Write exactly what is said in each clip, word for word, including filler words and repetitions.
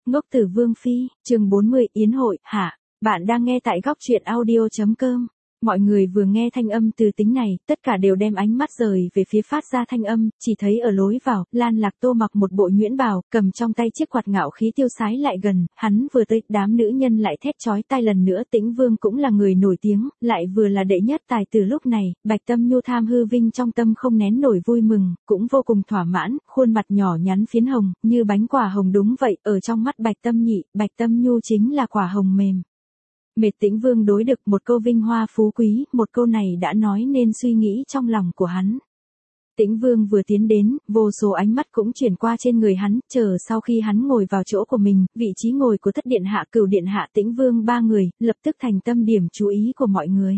Ngốc Tử Vương Phi, chương bốn mươi, Yến hội, hạ. Bạn đang nghe tại góc truyện audio.com. Mọi người vừa nghe thanh âm từ tính này, tất cả đều đem ánh mắt rời về phía phát ra thanh âm, chỉ thấy ở lối vào, Lan Lạc Tô mặc một bộ nhuyễn bào, cầm trong tay chiếc quạt ngạo khí tiêu sái lại gần, hắn vừa tới, đám nữ nhân lại thét chói tai lần nữa. Tĩnh Vương cũng là người nổi tiếng, lại vừa là đệ nhất tài từ lúc này, Bạch Tâm Nhu tham hư vinh trong tâm không nén nổi vui mừng, cũng vô cùng thỏa mãn, khuôn mặt nhỏ nhắn phiến hồng, như bánh quả hồng đúng vậy, ở trong mắt Bạch Tâm Nhị, Bạch Tâm Nhu chính là quả hồng mềm. Mệt Tĩnh Vương đối đực một câu vinh hoa phú quý, một câu này đã nói nên suy nghĩ trong lòng của hắn. Tĩnh Vương vừa tiến đến, vô số ánh mắt cũng chuyển qua trên người hắn, chờ sau khi hắn ngồi vào chỗ của mình, vị trí ngồi của Thất Điện Hạ, Cửu Điện Hạ, Tĩnh Vương ba người, lập tức thành tâm điểm chú ý của mọi người.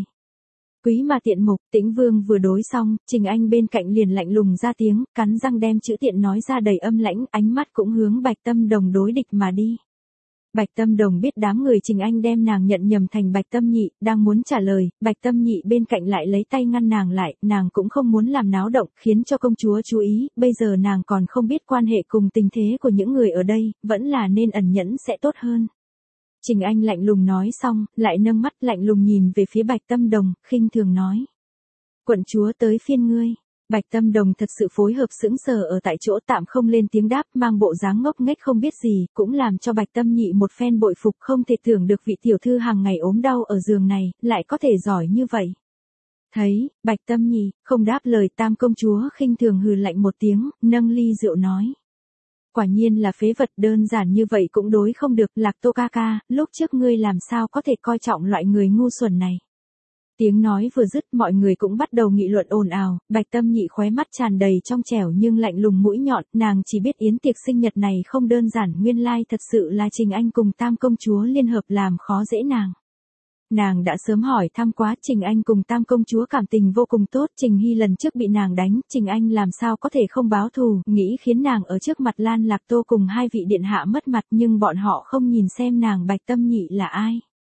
Quý mà tiện mục, Tĩnh Vương vừa đối xong, Trình Anh bên cạnh liền lạnh lùng ra tiếng, cắn răng đem chữ tiện nói ra đầy âm lãnh, ánh mắt cũng hướng Bạch Tâm Đồng đối địch mà đi. Bạch Tâm Đồng biết đám người Trình Anh đem nàng nhận nhầm thành Bạch Tâm Nhị, đang muốn trả lời, Bạch Tâm Nhị bên cạnh lại lấy tay ngăn nàng lại, nàng cũng không muốn làm náo động, khiến cho công chúa chú ý, bây giờ nàng còn không biết quan hệ cùng tình thế của những người ở đây, vẫn là nên ẩn nhẫn sẽ tốt hơn. Trình Anh lạnh lùng nói xong, lại nâng mắt lạnh lùng nhìn về phía Bạch Tâm Đồng, khinh thường nói. Quận chúa tới phiên ngươi. Bạch Tâm Đồng thật sự phối hợp sững sờ ở tại chỗ, tạm không lên tiếng đáp, mang bộ dáng ngốc nghếch không biết gì, cũng làm cho Bạch Tâm Nhị một phen bội phục, không thể tưởng được vị tiểu thư hàng ngày ốm đau ở giường này, lại có thể giỏi như vậy. Thấy, Bạch Tâm Nhị, không đáp lời, Tam công chúa khinh thường hừ lạnh một tiếng, nâng ly rượu nói. Quả nhiên là phế vật, đơn giản như vậy cũng đối không được. Lạc Tô ca ca, lúc trước ngươi làm sao có thể coi trọng loại người ngu xuẩn này. Tiếng nói vừa dứt, mọi người cũng bắt đầu nghị luận ồn ào, Bạch Tâm Nhị khóe mắt tràn đầy trong trẻo nhưng lạnh lùng mũi nhọn, nàng chỉ biết yến tiệc sinh nhật này không đơn giản, nguyên lai thật sự là Trình Anh cùng Tam công chúa liên hợp làm khó dễ nàng. Nàng đã sớm hỏi thăm quá, Trình Anh cùng Tam công chúa cảm tình vô cùng tốt, Trình Hy lần trước bị nàng đánh, Trình Anh làm sao có thể không báo thù, nghĩ khiến nàng ở trước mặt Lan Lạc Tô cùng hai vị điện hạ mất mặt, nhưng bọn họ không nhìn xem nàng Bạch Tâm Nhị là ai.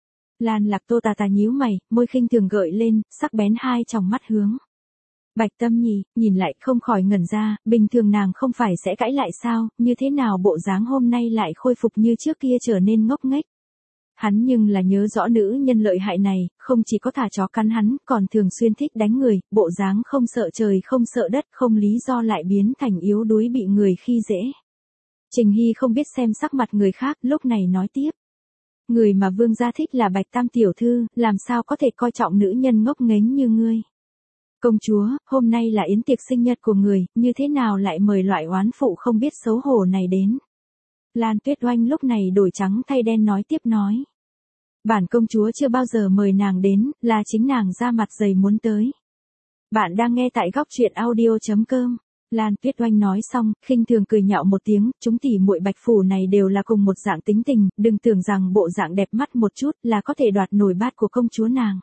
Lan Lạc Tô tà tà nhíu mày, môi khinh thường gợi lên, sắc bén hai tròng mắt hướng. Bạch Tâm Nhị, nhìn lại không khỏi ngẩn ra, bình thường nàng không phải sẽ cãi lại sao, như thế nào bộ dáng hôm nay lại khôi phục như trước kia trở nên ngốc nghếch. Hắn nhưng là nhớ rõ nữ nhân lợi hại này, không chỉ có thả chó cắn hắn, còn thường xuyên thích đánh người, bộ dáng không sợ trời không sợ đất, không lý do lại biến thành yếu đuối bị người khi dễ. Trình Hy không biết xem sắc mặt người khác, lúc này nói tiếp. Người mà vương gia thích là Bạch Tam tiểu thư, làm sao có thể coi trọng nữ nhân ngốc nghếch như ngươi. Công chúa, hôm nay là yến tiệc sinh nhật của người, như thế nào lại mời loại oán phụ không biết xấu hổ này đến. Lan Tuyết Oanh lúc này đổi trắng thay đen nói tiếp nói. Bản công chúa chưa bao giờ mời nàng đến, là chính nàng ra mặt dày muốn tới. Bạn đang nghe tại góc truyện audio.com. Lan Tuyết Oanh nói xong, khinh thường cười nhạo một tiếng, chúng tỉ muội Bạch phủ này đều là cùng một dạng tính tình, đừng tưởng rằng bộ dạng đẹp mắt một chút là có thể đoạt nổi bát của công chúa nàng.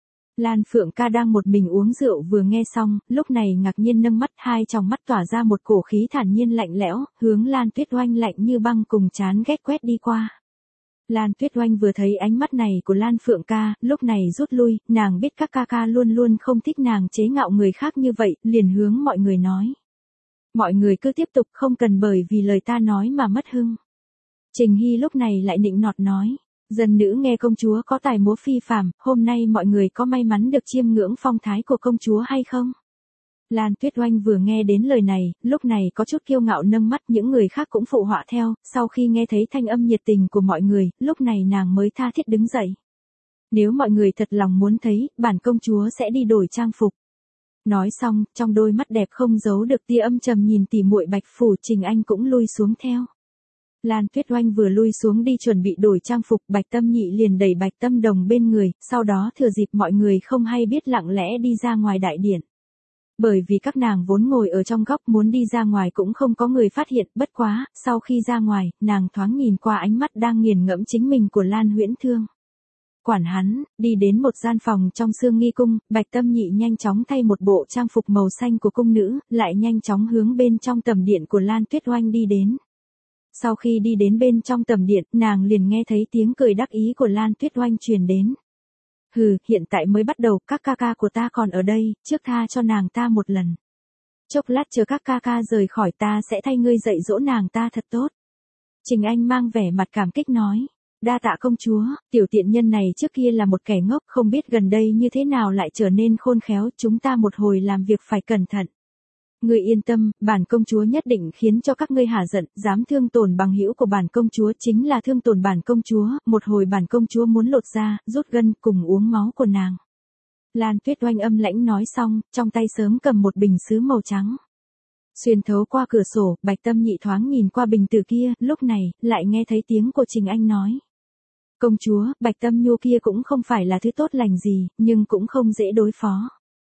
Lan Phượng Ca đang một mình uống rượu vừa nghe xong, lúc này ngạc nhiên nâng mắt, hai tròng mắt tỏa ra một cổ khí thản nhiên lạnh lẽo, hướng Lan Tuyết Oanh lạnh như băng cùng chán ghét quét đi qua. Lan Tuyết Oanh vừa thấy ánh mắt này của Lan Phượng Ca, lúc này rút lui, nàng biết các ca ca luôn luôn không thích nàng chế ngạo người khác như vậy, liền hướng mọi người nói. Mọi người cứ tiếp tục, không cần bởi vì lời ta nói mà mất hưng. Trình Hy lúc này lại nịnh nọt nói. Dân nữ nghe công chúa có tài múa phi phàm, hôm nay mọi người có may mắn được chiêm ngưỡng phong thái của công chúa hay không? Lan Tuyết Oanh vừa nghe đến lời này, lúc này có chút kiêu ngạo nâng mắt, những người khác cũng phụ họa theo, sau khi nghe thấy thanh âm nhiệt tình của mọi người, lúc này nàng mới tha thiết đứng dậy. Nếu mọi người thật lòng muốn thấy, bản công chúa sẽ đi đổi trang phục. Nói xong, trong đôi mắt đẹp không giấu được tia âm trầm nhìn tỉ muội Bạch phủ, Trình Anh cũng lui xuống theo. Lan Tuyết Oanh vừa lui xuống đi chuẩn bị đổi trang phục, Bạch Tâm Nhị liền đẩy Bạch Tâm Đồng bên người, sau đó thừa dịp mọi người không hay biết lặng lẽ đi ra ngoài đại điện. Bởi vì các nàng vốn ngồi ở trong góc muốn đi ra ngoài cũng không có người phát hiện, bất quá, sau khi ra ngoài, nàng thoáng nhìn qua ánh mắt đang nghiền ngẫm chính mình của Lan Huyễn Thương. Quản hắn, đi đến một gian phòng trong Sương Nghi cung, Bạch Tâm Nhị nhanh chóng thay một bộ trang phục màu xanh của cung nữ, lại nhanh chóng hướng bên trong tầm điện của Lan Tuyết Oanh đi đến. Sau khi đi đến bên trong tầm điện, nàng liền nghe thấy tiếng cười đắc ý của Lan Tuyết Oanh truyền đến. Hừ, hiện tại mới bắt đầu, các ca ca của ta còn ở đây, trước tha cho nàng ta một lần. Chốc lát chờ các ca ca rời khỏi ta sẽ thay ngươi dạy dỗ nàng ta thật tốt. Trình Anh mang vẻ mặt cảm kích nói. Đa tạ công chúa, tiểu tiện nhân này trước kia là một kẻ ngốc, không biết gần đây như thế nào lại trở nên khôn khéo, chúng ta một hồi làm việc phải cẩn thận. Ngươi yên tâm, bản công chúa nhất định khiến cho các ngươi hả giận, dám thương tổn bằng hữu của bản công chúa chính là thương tổn bản công chúa, một hồi bản công chúa muốn lột da, rút gân cùng uống máu của nàng. Lan Tuyết Oanh âm lãnh nói xong, trong tay sớm cầm một bình sứ màu trắng. Xuyên thấu qua cửa sổ, Bạch Tâm Nhị thoáng nhìn qua bình từ kia, lúc này, lại nghe thấy tiếng của Trình Anh nói. Công chúa, Bạch Tâm Nhu kia cũng không phải là thứ tốt lành gì, nhưng cũng không dễ đối phó.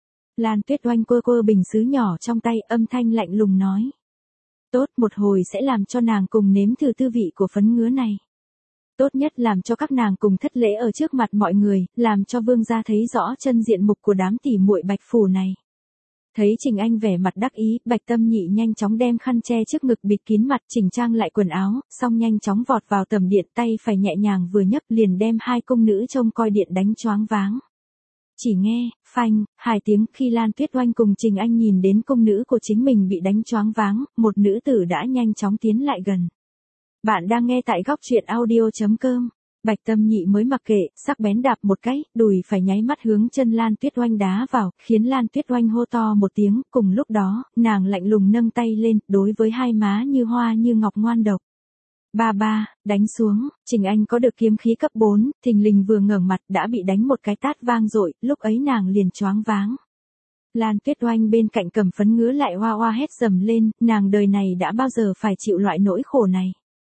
Lan Tuyết Oanh quơ quơ bình sứ nhỏ trong tay, âm thanh lạnh lùng nói. Tốt, một hồi sẽ làm cho nàng cùng nếm thử tư vị của phấn ngứa này. Tốt nhất làm cho các nàng cùng thất lễ ở trước mặt mọi người, làm cho vương gia thấy rõ chân diện mục của đám tỉ muội Bạch phủ này. Thấy Trình Anh vẻ mặt đắc ý, Bạch Tâm Nhị nhanh chóng đem khăn che trước ngực bịt kín mặt, chỉnh trang lại quần áo, xong nhanh chóng vọt vào tầm điện, tay phải nhẹ nhàng vừa nhấc liền đem hai cung nữ trông coi điện đánh choáng váng. Chỉ nghe, phanh, hai tiếng, khi Lan Tuyết Oanh cùng Trình Anh nhìn đến cung nữ của chính mình bị đánh choáng váng, một nữ tử đã nhanh chóng tiến lại gần. Bạn đang nghe tại góc truyện audio chấm com. Bạch Tâm Nhị mới mặc kệ, sắc bén đạp một cái, đùi phải nháy mắt hướng chân Lan Tuyết Oanh đá vào, khiến Lan Tuyết Oanh hô to một tiếng, cùng lúc đó, nàng lạnh lùng nâng tay lên, đối với hai má như hoa như ngọc ngoan độc. Ba ba, đánh xuống, Trình Anh có được kiếm khí cấp bốn, thình lình vừa ngẩng mặt đã bị đánh một cái tát vang dội, lúc ấy nàng liền choáng váng. Lan Tuyết Oanh bên cạnh cầm phấn ngứa lại hoa hoa hét dầm lên, nàng đời này đã bao giờ phải chịu loại nỗi khổ này.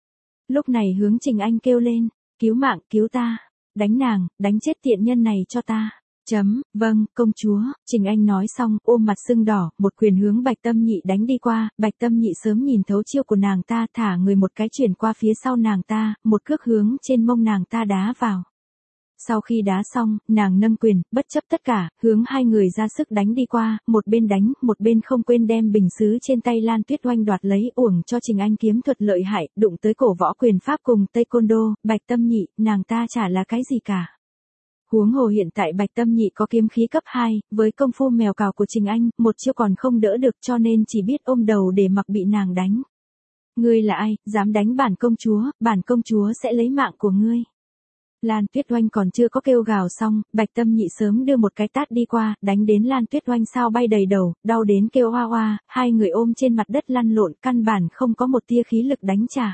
Lúc này hướng Trình Anh kêu lên, cứu mạng, cứu ta, đánh nàng, đánh chết tiện nhân này cho ta. Chấm, vâng, công chúa, Trình Anh nói xong, ôm mặt sưng đỏ, một quyền hướng Bạch Tâm Nhị đánh đi qua, Bạch Tâm Nhị sớm nhìn thấu chiêu của nàng ta, thả người một cái chuyển qua phía sau nàng ta, một cước hướng trên mông nàng ta đá vào. Sau khi đá xong, nàng nâng quyền, bất chấp tất cả, hướng hai người ra sức đánh đi qua, một bên đánh, một bên không quên đem bình sứ trên tay Lan Tuyết Oanh đoạt lấy, uổng cho Trình Anh kiếm thuật lợi hại, đụng tới cổ võ quyền pháp cùng taekwondo, Bạch Tâm Nhị, nàng ta chả là cái gì cả. Huống hồ hiện tại Bạch Tâm Nhị có kiếm khí cấp hai, với công phu mèo cào của Trình Anh, một chiêu còn không đỡ được cho nên chỉ biết ôm đầu để mặc bị nàng đánh. Ngươi là ai, dám đánh bản công chúa, bản công chúa sẽ lấy mạng của ngươi. Lan Tuyết Oanh còn chưa có kêu gào xong, Bạch Tâm Nhị sớm đưa một cái tát đi qua, đánh đến Lan Tuyết Oanh sao bay đầy đầu, đau đến kêu hoa hoa, hai người ôm trên mặt đất lăn lộn, căn bản không có một tia khí lực đánh trả.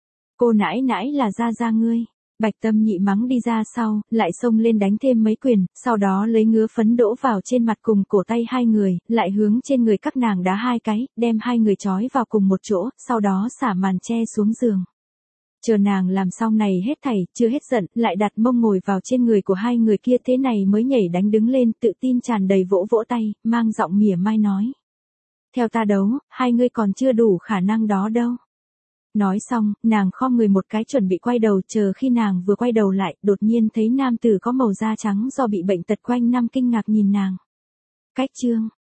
Cô nãi nãi là gia gia ngươi. Bạch Tâm Nhị mắng đi ra sau, lại xông lên đánh thêm mấy quyền, sau đó lấy ngứa phấn đổ vào trên mặt cùng cổ tay hai người, lại hướng trên người các nàng đá hai cái, đem hai người trói vào cùng một chỗ, sau đó xả màn che xuống giường. Chờ nàng làm xong này hết thảy, chưa hết giận, lại đặt mông ngồi vào trên người của hai người kia, thế này mới nhảy đánh đứng lên, tự tin tràn đầy vỗ vỗ tay, mang giọng mỉa mai nói. Theo ta đấu, hai ngươi còn chưa đủ khả năng đó đâu. Nói xong, nàng khom người một cái chuẩn bị quay đầu, chờ khi nàng vừa quay đầu lại, đột nhiên thấy nam tử có màu da trắng do bị bệnh tật quanh năm kinh ngạc nhìn nàng. Cách chương,